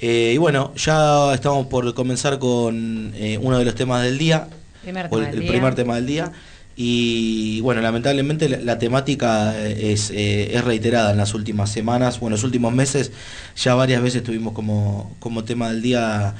Y bueno, ya estamos por comenzar con uno de los temas del día, el primer tema del día. Y bueno, lamentablemente la temática es reiterada en las últimas semanas, bueno, los últimos meses. Ya varias veces tuvimos como tema del día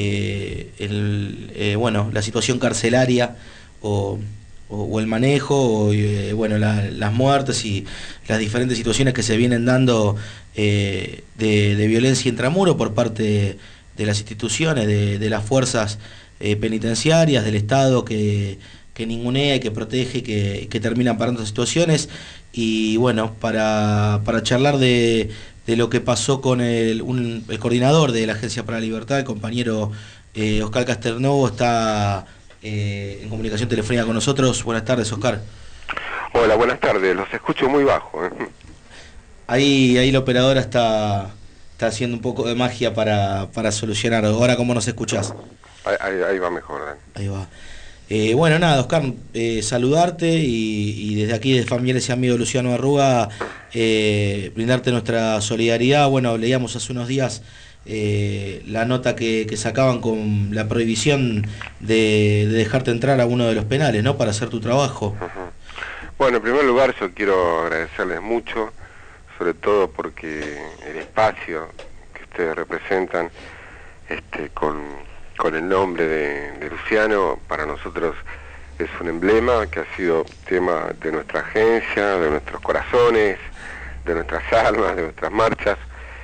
bueno, la situación carcelaria o el manejo, bueno, las muertes y las diferentes situaciones que se vienen dando de violencia intramuro por parte de las instituciones, de las fuerzas penitenciarias, del Estado que ningunea y que protege, que terminan parando situaciones. Y bueno, para charlar de lo que pasó con el coordinador de la Agencia para la Libertad, el compañero Oscar Castelnuovo, está en comunicación telefónica con nosotros. Buenas tardes, Oscar. Hola, buenas tardes, los escucho muy bajo. Ahí la operadora está haciendo un poco de magia para solucionar. Ahora, ¿cómo nos escuchás? Ahí va mejor, Dan. Ahí va. Bueno, nada, Oscar, saludarte y desde aquí de Familiares y Amigos de Luciano Arruga, brindarte nuestra solidaridad. Bueno, leíamos hace unos días la nota que sacaban con la prohibición de dejarte entrar a uno de los penales, ¿no?, para hacer tu trabajo. Uh-huh. Bueno, en primer lugar yo quiero agradecerles mucho, sobre todo porque el espacio que ustedes representan, con el nombre de Luciano, para nosotros es un emblema que ha sido tema de nuestra agencia, de nuestros corazones, de nuestras almas, de nuestras marchas,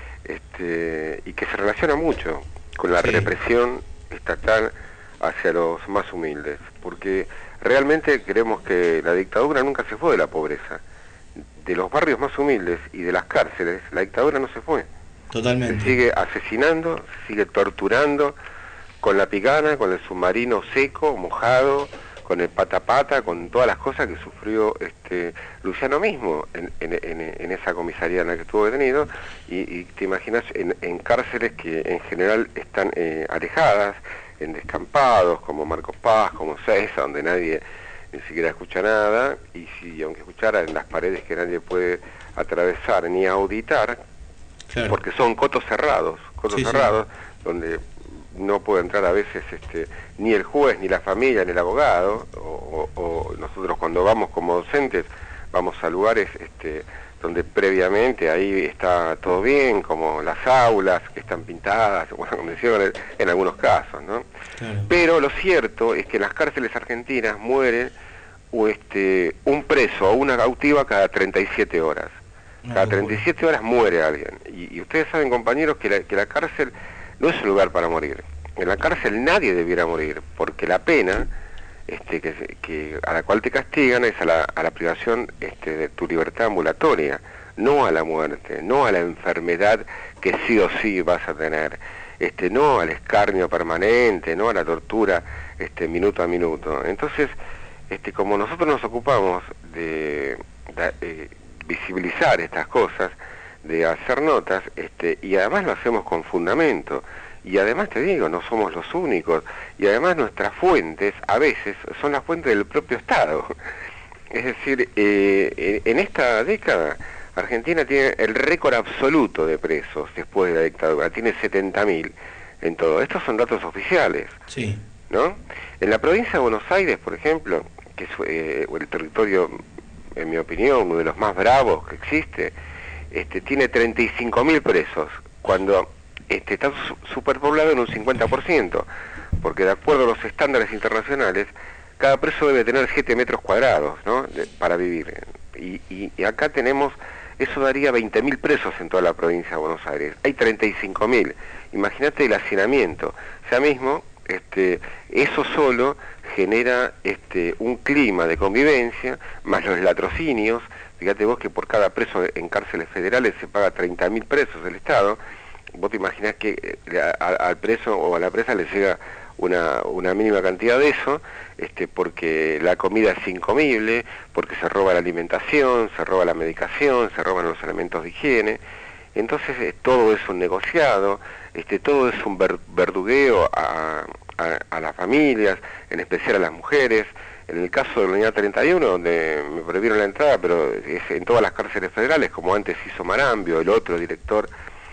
y que se relaciona mucho con la represión estatal hacia los más humildes, porque realmente creemos que la dictadura nunca se fue de la pobreza. De los barrios más humildes y de las cárceles, la dictadura no se fue. Totalmente. Se sigue asesinando, se sigue torturando, con la picana, con el submarino seco, mojado, con el pata, con todas las cosas que sufrió Luciano mismo en esa comisaría en la que estuvo detenido, y te imaginas en cárceles que en general están alejadas, en descampados, como Marcos Paz, como Seiza, donde nadie ni siquiera escucha nada, y si aunque escuchara, en las paredes que nadie puede atravesar ni auditar, claro, porque son cotos cerrados, donde no puede entrar a veces ni el juez, ni la familia, ni el abogado, o nosotros cuando vamos como docentes, vamos a lugares donde previamente ahí está todo bien, como las aulas que están pintadas, bueno, como decían en algunos casos, ¿no? Claro. Pero lo cierto es que en las cárceles argentinas muere un preso o una cautiva cada 37 horas. Cada 37 horas muere alguien. Y ustedes saben, compañeros, que la cárcel no es un lugar para morir. En la cárcel nadie debiera morir, porque la pena que a la cual te castigan es a la privación de tu libertad ambulatoria, no a la muerte, no a la enfermedad que sí o sí vas a tener, no al escarnio permanente, no a la tortura minuto a minuto. Entonces, como nosotros nos ocupamos de visibilizar estas cosas, de hacer notas, y además lo hacemos con fundamento, y además te digo, no somos los únicos, y además nuestras fuentes a veces son las fuentes del propio Estado. Es decir, en esta década Argentina tiene el récord absoluto de presos después de la dictadura, tiene 70.000 en todo. Estos son datos oficiales, sí, ¿no? En la provincia de Buenos Aires, por ejemplo, que es el territorio, en mi opinión, uno de los más bravos que existe, tiene 35.000 presos, cuando está superpoblado en un 50%, porque de acuerdo a los estándares internacionales, cada preso debe tener 7 metros cuadrados, ¿no?, para vivir. Y acá tenemos, eso daría 20.000 presos en toda la provincia de Buenos Aires. Hay 35.000. Imagínate el hacinamiento. Ya mismo, eso solo genera un clima de convivencia, más los latrocinios. Fíjate vos que por cada preso en cárceles federales se paga 30.000 pesos del Estado. Vos te imaginás que al preso o a la presa le llega una mínima cantidad de eso, porque la comida es incomible, porque se roba la alimentación, se roba la medicación, se roban los elementos de higiene. Entonces todo es un negociado, todo es un verdugueo a las familias, en especial a las mujeres. En el caso de la unidad 31, donde me prohibieron la entrada, pero es en todas las cárceles federales, como antes hizo Marambio, el otro director.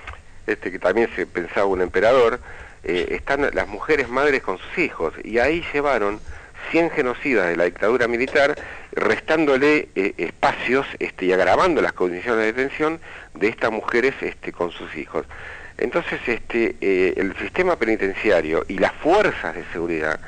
que también se pensaba un emperador, están las mujeres madres con sus hijos, y ahí llevaron 100 genocidas de la dictadura militar, restándole espacios y agravando las condiciones de detención de estas mujeres con sus hijos. Entonces el sistema penitenciario y las fuerzas de seguridad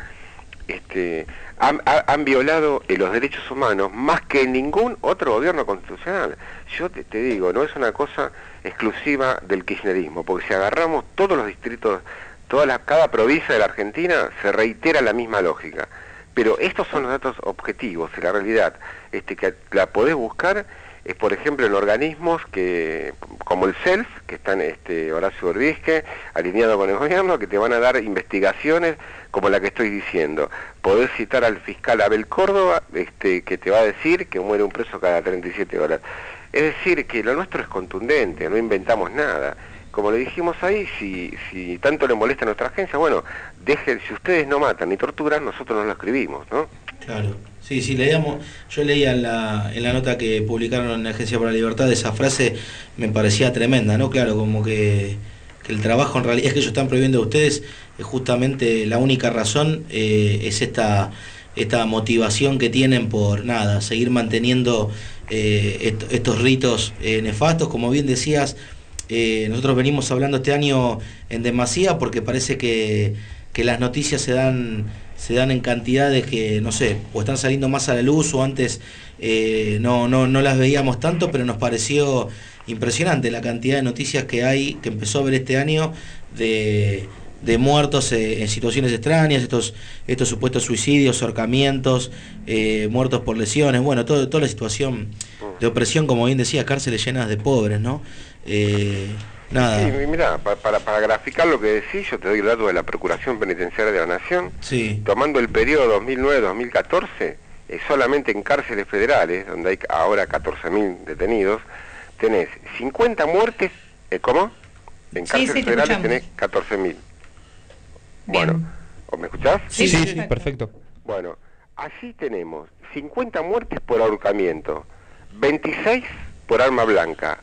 han violado los derechos humanos más que ningún otro gobierno constitucional. Yo te digo, no es una cosa exclusiva del kirchnerismo, porque si agarramos todos los distritos, cada provincia de la Argentina, se reitera la misma lógica. Pero estos son los datos objetivos, y la realidad que la podés buscar es, por ejemplo, en organismos como el CELF, que están Horacio Berbisque, alineado con el gobierno, que te van a dar investigaciones como la que estoy diciendo. Podés citar al fiscal Abel Córdoba, que te va a decir que muere un preso cada 37 horas. Es decir, que lo nuestro es contundente, no inventamos nada. Como le dijimos ahí, si tanto le molesta a nuestra agencia, bueno, si ustedes no matan ni torturan, nosotros no lo escribimos, ¿no? Claro, sí, leíamos, yo leía en la nota que publicaron en la Agencia por la Libertad, esa frase me parecía tremenda, ¿no? Claro, como que el trabajo en realidad es que ellos están prohibiendo a ustedes, justamente la única razón es esta motivación que tienen por seguir manteniendo estos ritos nefastos, como bien decías. Nosotros venimos hablando este año en demasía porque parece que las noticias se dan en cantidades que, no sé, o están saliendo más a la luz o antes no las veíamos tanto, pero nos pareció impresionante la cantidad de noticias que empezó a haber este año de muertos en situaciones extrañas, estos supuestos suicidios, ahorcamientos, muertos por lesiones, bueno, toda la situación de opresión, como bien decía, cárceles llenas de pobres, ¿no? Nada. Sí, mira, para graficar lo que decís, yo te doy el dato de la Procuración Penitenciaria de la Nación. Sí. Tomando el periodo 2009-2014, solamente en cárceles federales, donde hay ahora 14.000 detenidos, tenés 50 muertes, ¿cómo? En cárceles federales tenés 14.000. Bueno, ¿me escuchás? Sí, perfecto. Bueno, así tenemos 50 muertes por ahorcamiento, 26 por arma blanca,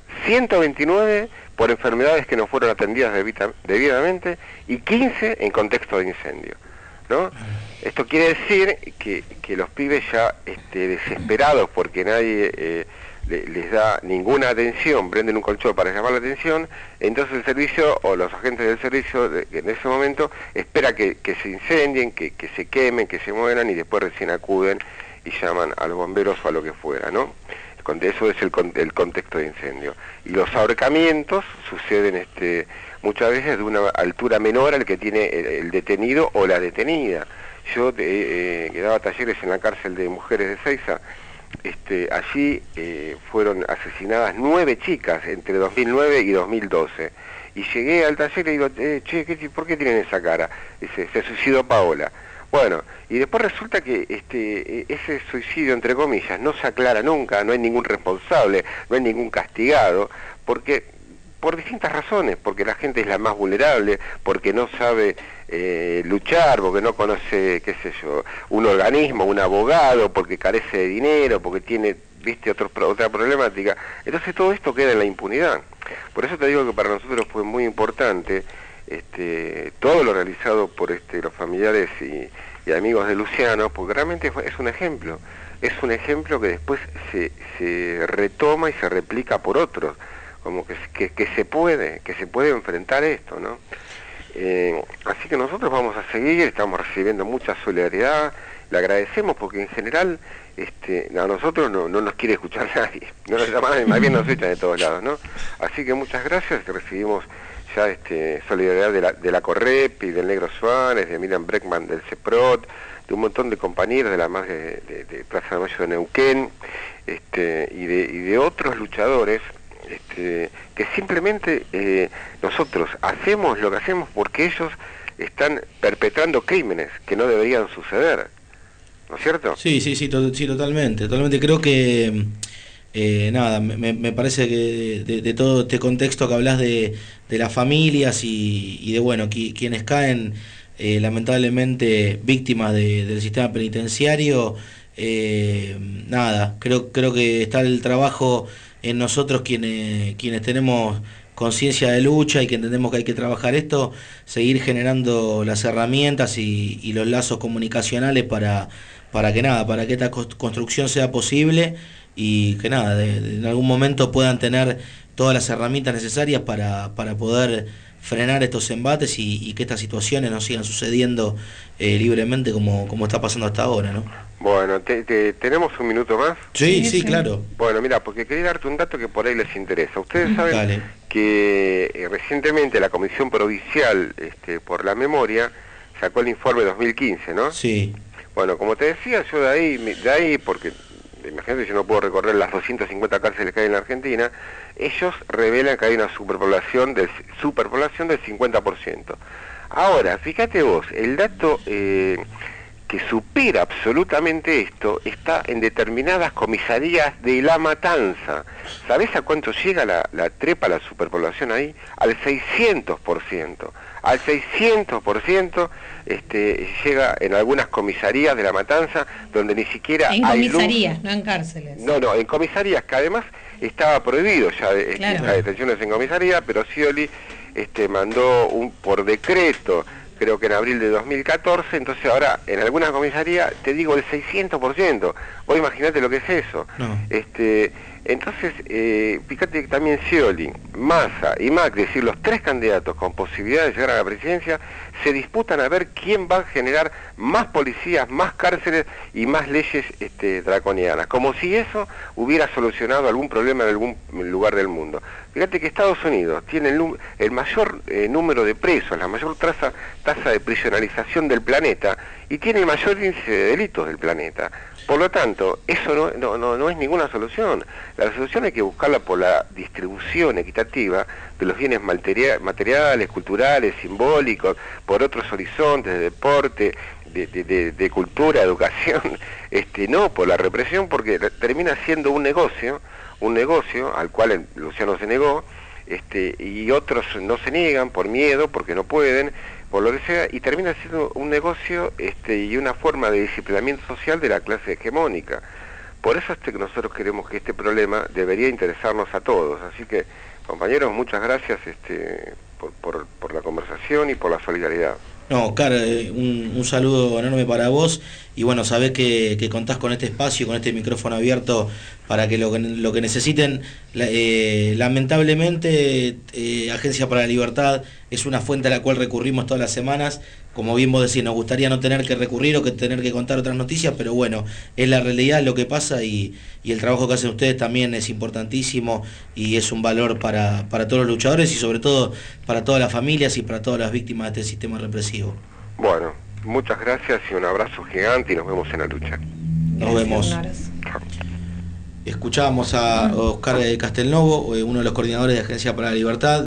129 por enfermedades que no fueron atendidas debidamente y 15 en contexto de incendio, ¿no? Esto quiere decir que los pibes ya desesperados porque nadie les da ninguna atención, prenden un colchón para llamar la atención, entonces el servicio o los agentes del servicio en ese momento espera que se incendien, que se quemen, que se mueran y después recién acuden y llaman a los bomberos o a lo que fuera, ¿no? Eso es el contexto de incendio. Y los ahorcamientos suceden muchas veces de una altura menor al que tiene el detenido o la detenida. Yo que daba talleres en la cárcel de mujeres de Seiza, allí fueron asesinadas 9 chicas entre 2009 y 2012. Y llegué al taller y digo, ¿por qué tienen esa cara? Dice, se suicidó Paola. Bueno, y después resulta que ese suicidio, entre comillas, no se aclara nunca, no hay ningún responsable, no hay ningún castigado, porque por distintas razones, porque la gente es la más vulnerable, porque no sabe luchar, porque no conoce, qué sé yo, un organismo, un abogado, porque carece de dinero, porque tiene, otra problemática. Entonces todo esto queda en la impunidad. Por eso te digo que para nosotros fue muy importante todo lo realizado por los familiares y amigos de Luciano, porque realmente es un ejemplo que después se retoma y se replica por otros, como que se puede enfrentar esto, ¿no? Así que nosotros vamos a seguir, estamos recibiendo mucha solidaridad, le agradecemos porque en general a nosotros no nos quiere escuchar nadie, no nos llaman, más bien nos echan de todos lados, ¿no? Así que muchas gracias, que recibimos ya solidaridad de la Correp y del Negro Suárez, de Miriam Breckman del CEPROT, de un montón de compañeros de la más de Plaza de Mayo de Neuquén, y de otros luchadores, que simplemente nosotros hacemos lo que hacemos porque ellos están perpetrando crímenes que no deberían suceder, ¿no es cierto? Sí, totalmente. Creo que me parece que de todo este contexto que hablas de las familias y de quienes caen lamentablemente víctimas del sistema penitenciario, creo que está el trabajo en nosotros quienes tenemos conciencia de lucha y que entendemos que hay que trabajar esto, seguir generando las herramientas y los lazos comunicacionales para que esta construcción sea posible y que en algún momento puedan tener todas las herramientas necesarias para poder frenar estos embates y que estas situaciones no sigan sucediendo libremente como está pasando hasta ahora, ¿no? Bueno, ¿tenemos un minuto más? Sí, claro. Bueno, mira, porque quería darte un dato que por ahí les interesa. Ustedes saben que recientemente la Comisión Provincial por la Memoria sacó el informe 2015, ¿no? Sí. Bueno, como te decía, yo de ahí porque imagínate, yo no puedo recorrer las 250 cárceles que hay en la Argentina, ellos revelan que hay una superpoblación del 50%. Ahora, fíjate vos, el dato que supera absolutamente esto está en determinadas comisarías de La Matanza. ¿Sabés a cuánto llega la trepa, la superpoblación ahí? Al 600%. Al 600% llega en algunas comisarías de La Matanza, donde ni siquiera en hay comisarías, luz. no en cárceles. No, en comisarías, que además estaba prohibido ya Claro. las detenciones en comisaría, pero Scioli mandó por decreto, creo que en abril de 2014, entonces ahora en algunas comisarías, te digo, el 600%. Vos imaginate lo que es eso. No. Entonces, fíjate que también Scioli, Massa y Macri, es decir, los tres candidatos con posibilidad de llegar a la presidencia, se disputan a ver quién va a generar más policías, más cárceles y más leyes draconianas, como si eso hubiera solucionado algún problema en algún lugar del mundo. Fíjate que Estados Unidos tiene el mayor número de presos, la mayor tasa de prisionalización del planeta y tiene el mayor índice de delitos del planeta. Por lo tanto, eso no es ninguna solución. La solución hay que buscarla por la distribución equitativa de los bienes materiales, culturales, simbólicos, por otros horizontes de deporte, de cultura, educación, no por la represión, porque termina siendo un negocio al cual Luciano se negó, y otros no se niegan por miedo, porque no pueden, por lo que sea, y termina siendo un negocio y una forma de disciplinamiento social de la clase hegemónica. Por eso que nosotros queremos que este problema debería interesarnos a todos. Así que, compañeros, muchas gracias por la conversación y por la solidaridad. No, Oscar, un saludo enorme para vos y bueno, sabés que contás con este espacio, con este micrófono abierto para que lo que necesiten. Lamentablemente, Agencia para la Libertad es una fuente a la cual recurrimos todas las semanas. Como bien vos decís, nos gustaría no tener que recurrir o que tener que contar otras noticias, pero bueno, es la realidad lo que pasa y el trabajo que hacen ustedes también es importantísimo y es un valor para todos los luchadores y sobre todo para todas las familias y para todas las víctimas de este sistema represivo. Bueno, muchas gracias y un abrazo gigante y nos vemos en la lucha. Nos vemos. Escuchábamos a Oscar Castelnovo, uno de los coordinadores de Agencia para la Libertad.